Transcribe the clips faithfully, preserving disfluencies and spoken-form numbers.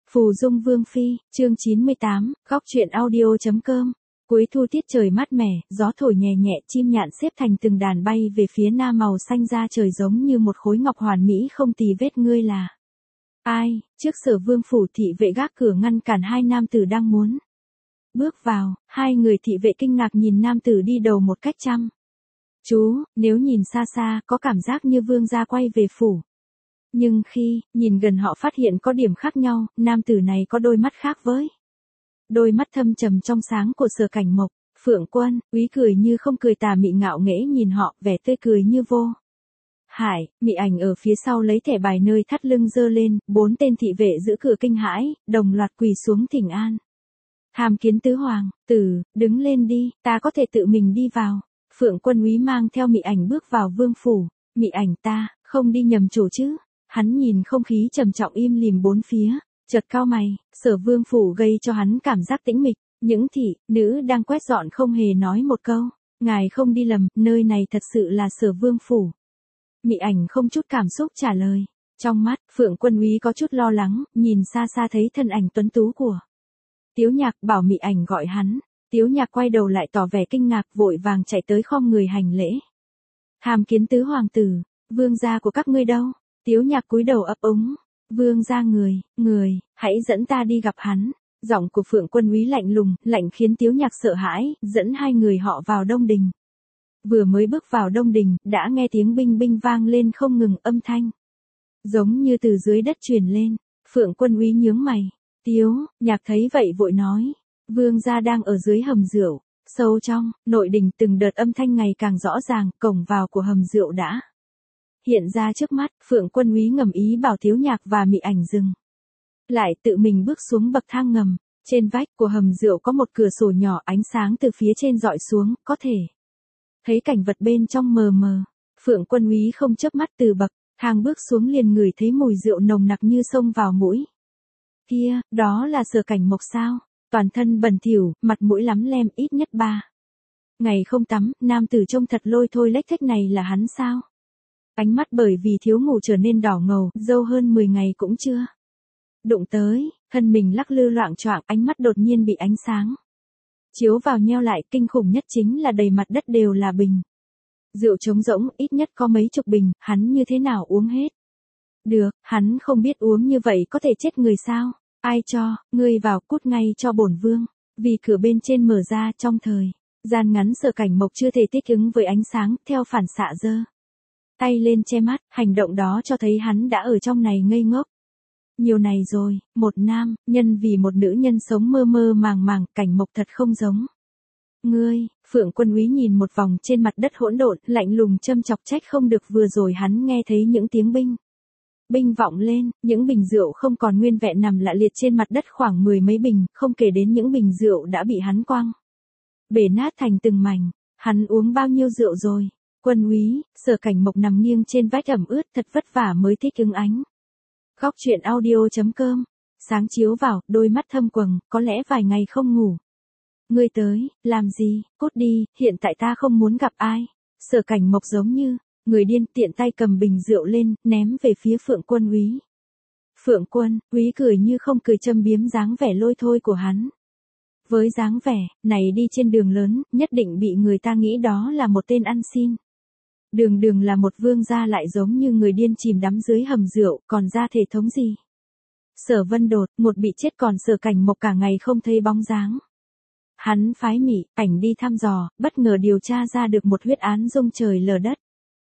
Phù Dung Vương Phi, chương chín mươi tám, góc truyện audio.com. Cuối thu tiết trời mát mẻ, gió thổi nhẹ nhẹ, chim nhạn xếp thành từng đàn bay về phía nam, màu xanh da trời giống như một khối ngọc hoàn mỹ không tì vết. Ngươi là ai? Trước Sở Vương phủ, thị vệ gác cửa ngăn cản hai nam tử đang muốn bước vào. Hai người thị vệ kinh ngạc nhìn nam tử đi đầu một cách chăm chú, nếu nhìn xa xa có cảm giác như vương gia quay về phủ. Nhưng khi nhìn gần họ phát hiện có điểm khác nhau, nam tử này có đôi mắt khác với đôi mắt thâm trầm trong sáng của Sở Cảnh Mộc. Phượng Quân, Úy cười như không cười, tà mị ngạo nghễ nhìn họ, vẻ tươi cười như vô Hải. Mị Ảnh ở phía sau lấy thẻ bài nơi thắt lưng giơ lên, bốn tên thị vệ giữ cửa kinh hãi, đồng loạt quỳ xuống thỉnh an. Tham kiến tứ hoàng tử, đứng lên đi, ta có thể tự mình đi vào. Phượng Quân Úy mang theo Mị Ảnh bước vào vương phủ. Mị Ảnh, ta không đi nhầm chỗ chứ? Hắn nhìn không khí trầm trọng im lìm bốn phía, chợt cau mày. Sở Vương phủ gây cho hắn cảm giác tĩnh mịch, những thị nữ đang quét dọn không hề nói một câu. Ngài không đi lầm, nơi này thật sự là Sở Vương phủ. Mị Ảnh không chút cảm xúc trả lời. Trong mắt Phượng Quân Úy có chút lo lắng, nhìn xa xa thấy thân ảnh tuấn tú của Tiếu Nhạc, bảo Mị Ảnh gọi hắn. Tiếu Nhạc quay đầu lại tỏ vẻ kinh ngạc, vội vàng chạy tới khom người hành lễ. Tham kiến tứ hoàng tử, vương gia của các ngươi đâu? Tiếu Nhạc cúi đầu ấp úng. Vương gia người, người, hãy dẫn ta đi gặp hắn. Giọng của Phượng Quân Úy lạnh lùng, lạnh khiến Tiếu Nhạc sợ hãi, dẫn hai người họ vào Đông Đình. Vừa mới bước vào Đông Đình, đã nghe tiếng binh binh vang lên không ngừng, âm thanh giống như từ dưới đất truyền lên. Phượng Quân Úy nhướng mày. Tiếu Nhạc thấy vậy vội nói, vương gia đang ở dưới hầm rượu. Sâu trong nội đình, từng đợt âm thanh ngày càng rõ ràng, cổng vào của hầm rượu đã hiện ra trước mắt. Phượng Quân Úy ngầm ý bảo Tiếu Nhạc và Mị Ảnh dừng lại, tự mình bước xuống bậc thang ngầm. Trên vách của hầm rượu có một cửa sổ nhỏ, ánh sáng từ phía trên dọi xuống, có thể thấy cảnh vật bên trong mờ mờ. Phượng Quân Úy không chớp mắt từ bậc thang bước xuống, liền ngửi thấy mùi rượu nồng nặc như xông vào mũi. Kia, đó là Sở Cảnh Mộc sao? Toàn thân bẩn thỉu, mặt mũi lắm lem, ít nhất ba ngày không tắm, nam tử trông thật lôi thôi lếch thếch này là hắn sao? Ánh mắt bởi vì thiếu ngủ trở nên đỏ ngầu, dâu hơn mười ngày cũng chưa đụng tới, thân mình lắc lư loạng choạng, ánh mắt đột nhiên bị ánh sáng chiếu vào nheo lại. Kinh khủng nhất chính là đầy mặt đất đều là bình rượu trống rỗng, ít nhất có mấy chục bình, hắn như thế nào uống hết được? Hắn không biết uống như vậy có thể chết người sao? Ai cho ngươi vào, cút ngay cho bổn vương. Vì cửa bên trên mở ra, trong thời gian ngắn Sở Cảnh Mộc chưa thể thích ứng với ánh sáng, theo phản xạ giơ tay lên che mắt. Hành động đó cho thấy hắn đã ở trong này ngây ngốc nhiều ngày rồi. Một nam nhân vì một nữ nhân sống mơ mơ màng màng, Cảnh Mộc thật không giống ngươi. Phượng Quân Úy nhìn một vòng trên mặt đất hỗn độn, lạnh lùng châm chọc, trách không được vừa rồi hắn nghe thấy những tiếng binh binh vọng lên. Những bình rượu không còn nguyên vẹn nằm lạ liệt trên mặt đất khoảng mười mấy bình, không kể đến những bình rượu đã bị hắn quăng bể nát thành từng mảnh. Hắn uống bao nhiêu rượu rồi? Quân Úy, Sở Cảnh Mộc nằm nghiêng trên vách ẩm ướt, thật vất vả mới thích ứng ánh góc truyện audio.com. Sáng chiếu vào, đôi mắt thâm quầng, có lẽ vài ngày không ngủ. Ngươi tới làm gì? Cút đi, hiện tại ta không muốn gặp ai. Sở Cảnh Mộc giống như người điên, tiện tay cầm bình rượu lên, ném về phía Phượng Quân Úy. Phượng Quân Úy cười như không cười, châm biếm dáng vẻ lôi thôi của hắn. Với dáng vẻ này đi trên đường lớn, nhất định bị người ta nghĩ đó là một tên ăn xin. Đường đường là một vương gia lại giống như người điên chìm đắm dưới hầm rượu, còn ra thể thống gì? Sở Vân Đột, một bị chết, còn Sở Cảnh Mộc cả ngày không thấy bóng dáng. Hắn phái Mị Ảnh đi thăm dò, bất ngờ điều tra ra được một huyết án rung trời lở đất.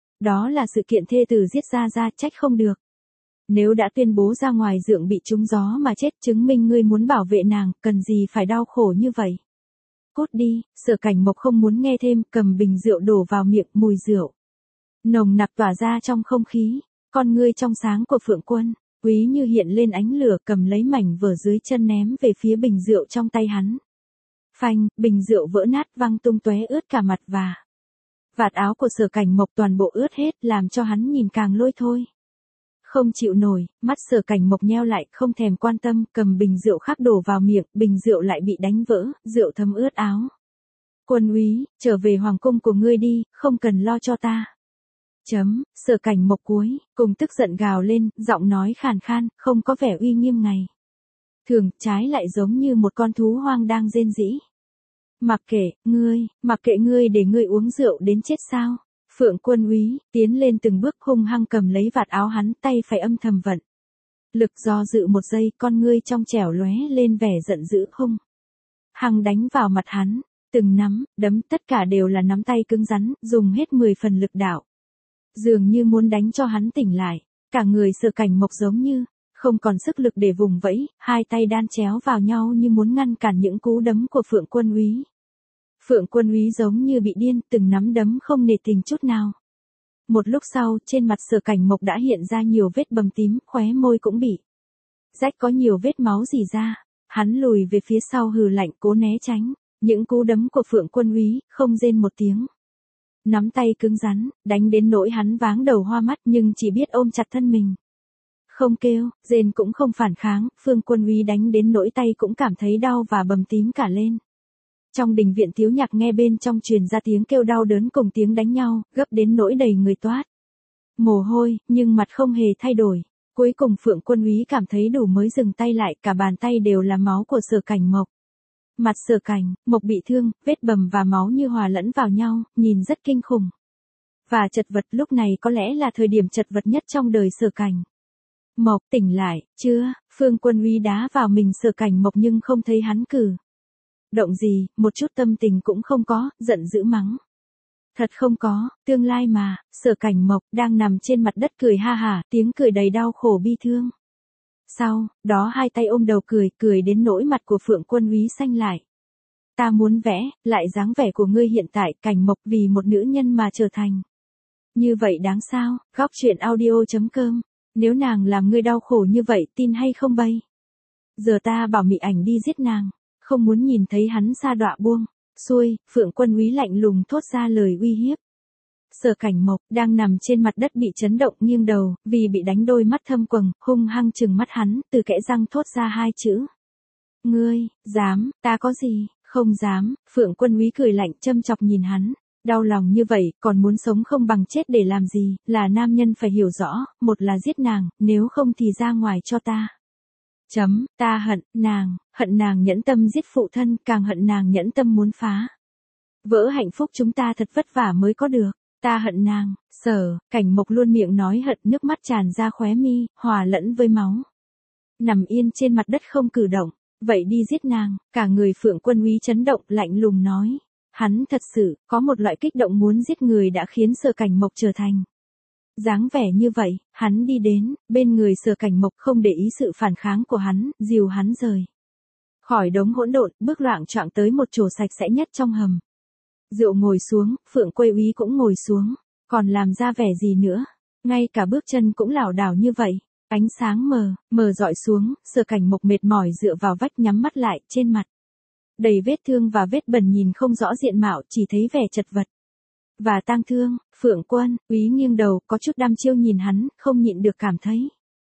Đó là sự kiện thê tử giết Gia Gia, trách không được. Nếu đã tuyên bố ra ngoài dượng bị trúng gió mà chết, chứng minh ngươi muốn bảo vệ nàng, cần gì phải đau khổ như vậy? Cút đi. Sở Cảnh Mộc không muốn nghe thêm, cầm bình rượu đổ vào miệng, mùi rượu nồng nặc tỏa ra trong không khí. Con ngươi trong sáng của Phượng Quân Úy như hiện lên ánh lửa, cầm lấy mảnh vở dưới chân ném về phía bình rượu trong tay hắn. Phanh, bình rượu vỡ nát, văng tung tóe, ướt cả mặt và vạt áo của Sở Cảnh Mộc, toàn bộ ướt hết, làm cho hắn nhìn càng lôi thôi. Không chịu nổi, mắt Sở Cảnh Mộc nheo lại, không thèm quan tâm, cầm bình rượu khác đổ vào miệng, bình rượu lại bị đánh vỡ, rượu thấm ướt áo. Quân Úy, trở về hoàng cung của ngươi đi, không cần lo cho ta. Chấm, Sở Cảnh Mộc cuối cùng tức giận gào lên, giọng nói khàn khan, không có vẻ uy nghiêm ngày thường, trái lại giống như một con thú hoang đang rên rỉ. Mặc kệ, ngươi, mặc kệ ngươi để ngươi uống rượu đến chết sao? Phượng Quân Úy, tiến lên từng bước hung hăng cầm lấy vạt áo hắn, tay phải âm thầm vận. Lực do dự một giây, con ngươi trong trẻo lóe lên vẻ giận dữ hung. Hăng đánh vào mặt hắn, từng nắm, đấm tất cả đều là nắm tay cứng rắn, dùng hết mười phần lực đạo. Dường như muốn đánh cho hắn tỉnh lại, cả người Sở Cảnh Mộc giống như không còn sức lực để vùng vẫy, hai tay đan chéo vào nhau như muốn ngăn cản những cú đấm của Phượng Quân Úy. Phượng Quân Úy giống như bị điên, từng nắm đấm không nề tình chút nào. Một lúc sau, trên mặt Sở Cảnh Mộc đã hiện ra nhiều vết bầm tím, khóe môi cũng bị rách có nhiều vết máu rỉ ra. Hắn lùi về phía sau hừ lạnh cố né tránh những cú đấm của Phượng Quân Úy, không rên một tiếng. Nắm tay cứng rắn, đánh đến nỗi hắn váng đầu hoa mắt nhưng chỉ biết ôm chặt thân mình. Không kêu, rên cũng không phản kháng, Phượng Quân Úy đánh đến nỗi tay cũng cảm thấy đau và bầm tím cả lên. Trong đình viện Tiếu Nhạc nghe bên trong truyền ra tiếng kêu đau đớn cùng tiếng đánh nhau, gấp đến nỗi đầy người toát mồ hôi, nhưng mặt không hề thay đổi. Cuối cùng Phượng Quân Úy cảm thấy đủ mới dừng tay lại, cả bàn tay đều là máu của Sở Cảnh Mộc. Mặt Sở Cảnh Mộc bị thương, vết bầm và máu như hòa lẫn vào nhau, nhìn rất kinh khủng. Và chật vật, lúc này có lẽ là thời điểm chật vật nhất trong đời Sở Cảnh Mộc. Tỉnh lại, chưa? Phượng Quân Úy đá vào mình Sở Cảnh Mộc nhưng không thấy hắn cử động gì, một chút tâm tình cũng không có, giận dữ mắng. Thật không có, tương lai mà. Sở Cảnh Mộc đang nằm trên mặt đất cười ha hả, tiếng cười đầy đau khổ bi thương. Sau đó hai tay ôm đầu cười, cười đến nỗi mặt của Phượng Quân Úy xanh lại. Ta muốn vẽ lại dáng vẻ của ngươi hiện tại, Cảnh Mộc, vì một nữ nhân mà trở thành như vậy đáng sao? Góc truyện audio chấm com. Nếu nàng làm ngươi đau khổ như vậy, tin hay không bây giờ ta bảo Mị Ảnh đi giết nàng. Không muốn nhìn thấy hắn sa đọa buông xuôi, Phượng Quân Úy lạnh lùng thốt ra lời uy hiếp. Sở Cảnh Mộc đang nằm trên mặt đất bị chấn động nghiêng đầu, vì bị đánh đôi mắt thâm quầng, hung hăng trừng mắt hắn, từ kẽ răng thốt ra hai chữ. Ngươi, dám, ta có gì, không dám. Phượng Quân Úy cười lạnh châm chọc nhìn hắn, đau lòng như vậy, còn muốn sống không bằng chết để làm gì, là nam nhân phải hiểu rõ, một là giết nàng, nếu không thì ra ngoài cho ta. Chấm, ta hận nàng, hận nàng nhẫn tâm giết phụ thân, càng hận nàng nhẫn tâm muốn phá vỡ hạnh phúc chúng ta thật vất vả mới có được. Ta hận nàng. Sở Cảnh Mộc luôn miệng nói hận, nước mắt tràn ra khóe mi, hòa lẫn với máu. Nằm yên trên mặt đất không cử động. Vậy đi giết nàng. Cả người Phượng Quân Úy chấn động, lạnh lùng nói. Hắn thật sự có một loại kích động muốn giết người đã khiến Sở Cảnh Mộc trở thành dáng vẻ như vậy. Hắn đi đến bên người Sở Cảnh Mộc, không để ý sự phản kháng của hắn, dìu hắn rời khỏi đống hỗn độn, bước loạng choạng tới một chỗ sạch sẽ nhất trong hầm rượu ngồi xuống. Phượng Quân Úy cũng ngồi xuống, còn làm ra vẻ gì nữa, ngay cả bước chân cũng lảo đảo như vậy. Ánh sáng mờ mờ dọi xuống, Sở Cảnh Mộc mệt mỏi dựa vào vách nhắm mắt lại, trên mặt đầy vết thương và vết bẩn, nhìn không rõ diện mạo, chỉ thấy vẻ chật vật và tang thương. Phượng Quân Úy nghiêng đầu, có chút đăm chiêu nhìn hắn, không nhịn được cảm thấy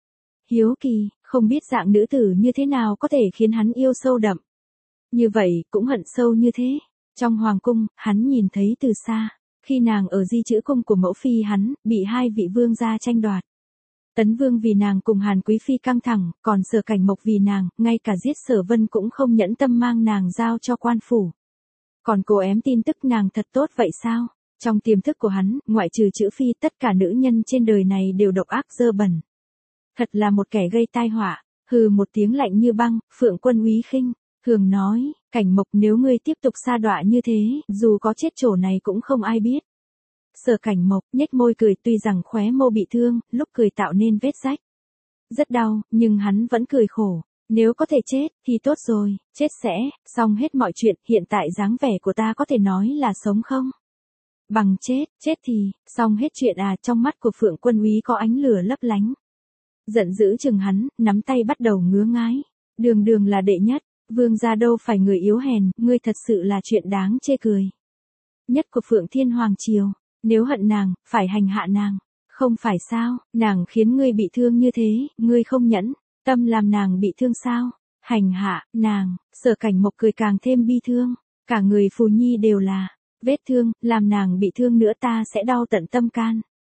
hiếu kỳ, không biết dạng nữ tử như thế nào có thể khiến hắn yêu sâu đậm như vậy, cũng hận sâu như thế. Trong hoàng cung, hắn nhìn thấy từ xa, khi nàng ở di chữ cung của mẫu phi hắn, bị hai vị vương gia tranh đoạt. Tấn Vương vì nàng cùng Hàn Quý Phi căng thẳng, còn Sở Cảnh Mộc vì nàng, ngay cả giết Sở Vân cũng không nhẫn tâm mang nàng giao cho quan phủ. Còn cô ém tin tức nàng thật tốt vậy sao? Trong tiềm thức của hắn, ngoại trừ chữ Phi, tất cả nữ nhân trên đời này đều độc ác dơ bẩn. Thật là một kẻ gây tai họa. Hừ một tiếng lạnh như băng, Phượng Quân Úy khinh thường nói, Cảnh Mộc, nếu ngươi tiếp tục sa đọa như thế, dù có chết chỗ này cũng không ai biết. Sở Cảnh Mộc nhếch môi cười, tuy rằng khóe môi bị thương, lúc cười tạo nên vết rách rất đau, nhưng hắn vẫn cười khổ. Nếu có thể chết, thì tốt rồi, chết sẽ xong hết mọi chuyện, hiện tại dáng vẻ của ta có thể nói là sống không bằng chết, chết thì xong hết chuyện à. Trong mắt của Phượng Quân Úy có ánh lửa lấp lánh. Giận dữ chừng hắn, nắm tay bắt đầu ngứa ngái. Đường đường là đệ nhất vương gia đâu phải người yếu hèn, ngươi thật sự là chuyện đáng chê cười nhất của Phượng Thiên Hoàng triều. Nếu hận nàng, phải hành hạ nàng, không phải sao? Nàng khiến ngươi bị thương như thế, ngươi không nhẫn tâm làm nàng bị thương sao? Hành hạ nàng. Sở Cảnh Mộc cười càng thêm bi thương, cả người Phù Nhi đều là vết thương, làm nàng bị thương nữa ta sẽ đau tận tâm can.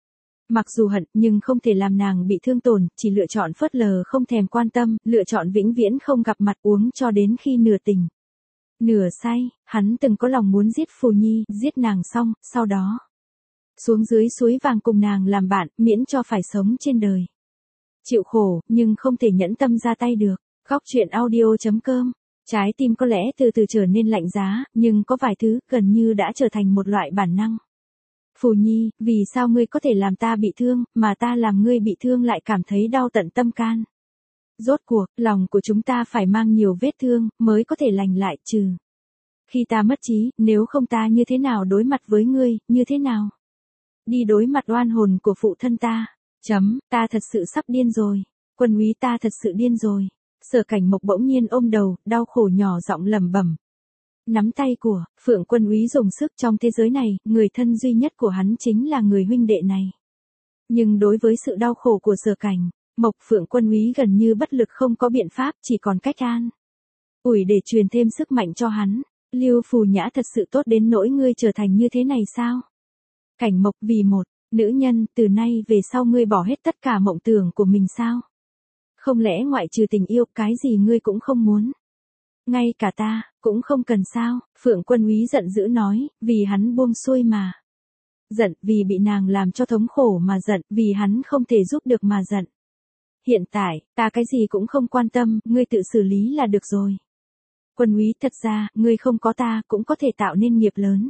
Mặc dù hận nhưng không thể làm nàng bị thương tổn, chỉ lựa chọn phớt lờ không thèm quan tâm, lựa chọn vĩnh viễn không gặp mặt uống cho đến khi nửa tỉnh. Nửa say, hắn từng có lòng muốn giết Phù Nhi, giết nàng xong, sau đó xuống dưới suối vàng cùng nàng làm bạn, miễn cho phải sống trên đời. Chịu khổ, nhưng không thể nhẫn tâm ra tay được. Góc truyện audio chấm com. Trái tim có lẽ từ từ trở nên lạnh giá, nhưng có vài thứ gần như đã trở thành một loại bản năng. Phù Nhi, vì sao ngươi có thể làm ta bị thương, mà ta làm ngươi bị thương lại cảm thấy đau tận tâm can? Rốt cuộc, lòng của chúng ta phải mang nhiều vết thương, mới có thể lành lại trừ. Khi ta mất trí, nếu không ta như thế nào đối mặt với ngươi, như thế nào? Đi đối mặt oan hồn của phụ thân ta. Chấm, ta thật sự sắp điên rồi. Quân úy ta thật sự điên rồi. Sở Cảnh Mộc bỗng nhiên ôm đầu, đau khổ nhỏ giọng lẩm bẩm. Nắm tay của Phượng Quân úy dùng sức trong thế giới này, người thân duy nhất của hắn chính là người huynh đệ này. Nhưng đối với sự đau khổ của Sở Cảnh Mộc, Phượng Quân úy gần như bất lực, không có biện pháp, chỉ còn cách an ủi để truyền thêm sức mạnh cho hắn. Lưu Phù Nhã thật sự tốt đến nỗi ngươi trở thành như thế này sao? Cảnh Mộc, vì một nữ nhân, từ nay về sau ngươi bỏ hết tất cả mộng tưởng của mình sao? Không lẽ ngoại trừ tình yêu, cái gì ngươi cũng không muốn? Ngay cả ta, cũng không cần sao? Phượng Quân úy giận dữ nói, vì hắn buông xuôi mà giận, vì bị nàng làm cho thống khổ mà giận, vì hắn không thể giúp được mà giận. Hiện tại, ta cái gì cũng không quan tâm, ngươi tự xử lý là được rồi. Quân úy, thật ra, ngươi không có ta, cũng có thể tạo nên nghiệp lớn.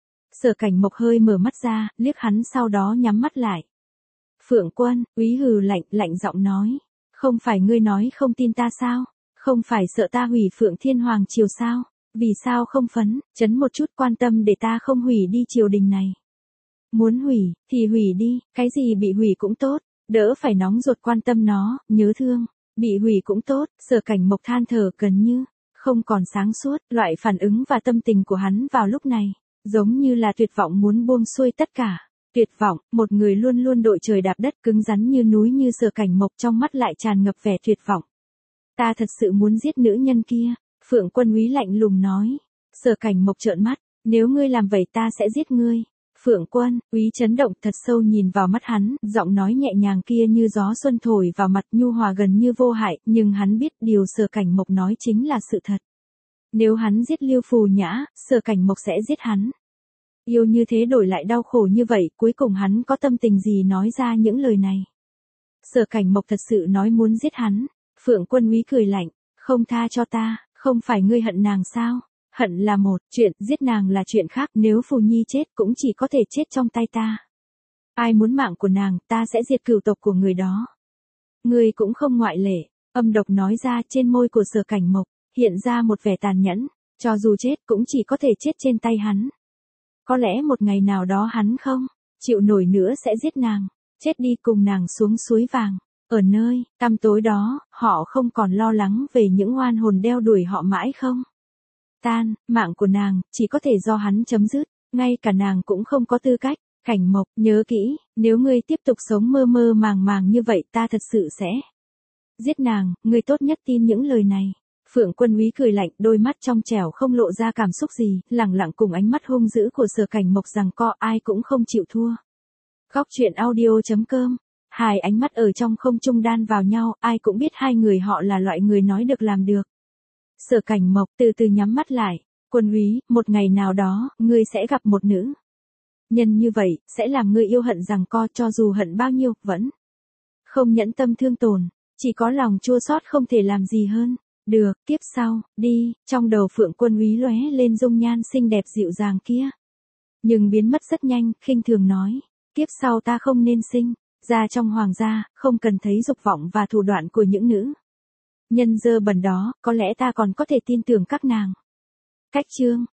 Sở Cảnh Mộc hơi mở mắt ra, liếc hắn sau đó nhắm mắt lại. Phượng Quân úy hừ lạnh, lạnh giọng nói. Không phải ngươi nói không tin ta sao? Không phải sợ ta hủy Phượng Thiên Hoàng triều sao? Vì sao không phấn, chấn một chút quan tâm để ta không hủy đi triều đình này? Muốn hủy, thì hủy đi, cái gì bị hủy cũng tốt, đỡ phải nóng ruột quan tâm nó, nhớ thương. Bị hủy cũng tốt, Sở Cảnh Mộc than thở gần như không còn sáng suốt, loại phản ứng và tâm tình của hắn vào lúc này, giống như là tuyệt vọng muốn buông xuôi tất cả. Tuyệt vọng, một người luôn luôn đội trời đạp đất cứng rắn như núi như Sở Cảnh Mộc trong mắt lại tràn ngập vẻ tuyệt vọng. Ta thật sự muốn giết nữ nhân kia, Phượng Quân úy lạnh lùng nói. Sở Cảnh Mộc trợn mắt, nếu ngươi làm vậy ta sẽ giết ngươi. Phượng Quân úy chấn động thật sâu nhìn vào mắt hắn, giọng nói nhẹ nhàng kia như gió xuân thổi vào mặt, nhu hòa gần như vô hại, nhưng hắn biết điều Sở Cảnh Mộc nói chính là sự thật. Nếu hắn giết Lưu Phù Nhã, Sở Cảnh Mộc sẽ giết hắn. Yêu như thế đổi lại đau khổ như vậy, cuối cùng hắn có tâm tình gì nói ra những lời này? Sở Cảnh Mộc thật sự nói muốn giết hắn. Phượng Quân úy cười lạnh, không tha cho ta, không phải ngươi hận nàng sao? Hận là một chuyện, giết nàng là chuyện khác, nếu Phù Nhi chết cũng chỉ có thể chết trong tay ta. Ai muốn mạng của nàng, ta sẽ diệt cửu tộc của người đó. Ngươi cũng không ngoại lệ, âm độc nói ra. Trên môi của Sở Cảnh Mộc hiện ra một vẻ tàn nhẫn, cho dù chết cũng chỉ có thể chết trên tay hắn. Có lẽ một ngày nào đó hắn không chịu nổi nữa sẽ giết nàng, chết đi cùng nàng xuống suối vàng. Ở nơi tăm tối đó, họ không còn lo lắng về những oan hồn đeo đuổi họ mãi không tan, mạng của nàng chỉ có thể do hắn chấm dứt, ngay cả nàng cũng không có tư cách. Cảnh Mộc, nhớ kỹ, nếu ngươi tiếp tục sống mơ mơ màng màng như vậy ta thật sự sẽ giết nàng, ngươi tốt nhất tin những lời này. Phượng Quân úy cười lạnh, đôi mắt trong trẻo không lộ ra cảm xúc gì, lẳng lặng cùng ánh mắt hung dữ của Sở Cảnh Mộc rằng co, ai cũng không chịu thua. Góc truyện audio chấm com. Hai ánh mắt ở trong không trung đan vào nhau, ai cũng biết hai người họ là loại người nói được làm được. Sở Cảnh Mộc từ từ nhắm mắt lại. Quân úy, một ngày nào đó, ngươi sẽ gặp một nữ nhân như vậy, sẽ làm ngươi yêu hận rằng co, cho dù hận bao nhiêu, vẫn không nhẫn tâm thương tổn, chỉ có lòng chua xót không thể làm gì hơn. Được, tiếp sau, đi, trong đầu Phượng Quân úy lóe lên dung nhan xinh đẹp dịu dàng kia. Nhưng biến mất rất nhanh, khinh thường nói, tiếp sau ta không nên sinh ra trong hoàng gia, không cần thấy dục vọng và thủ đoạn của những nữ nhân dơ bẩn đó, có lẽ ta còn có thể tin tưởng các nàng. Cách chương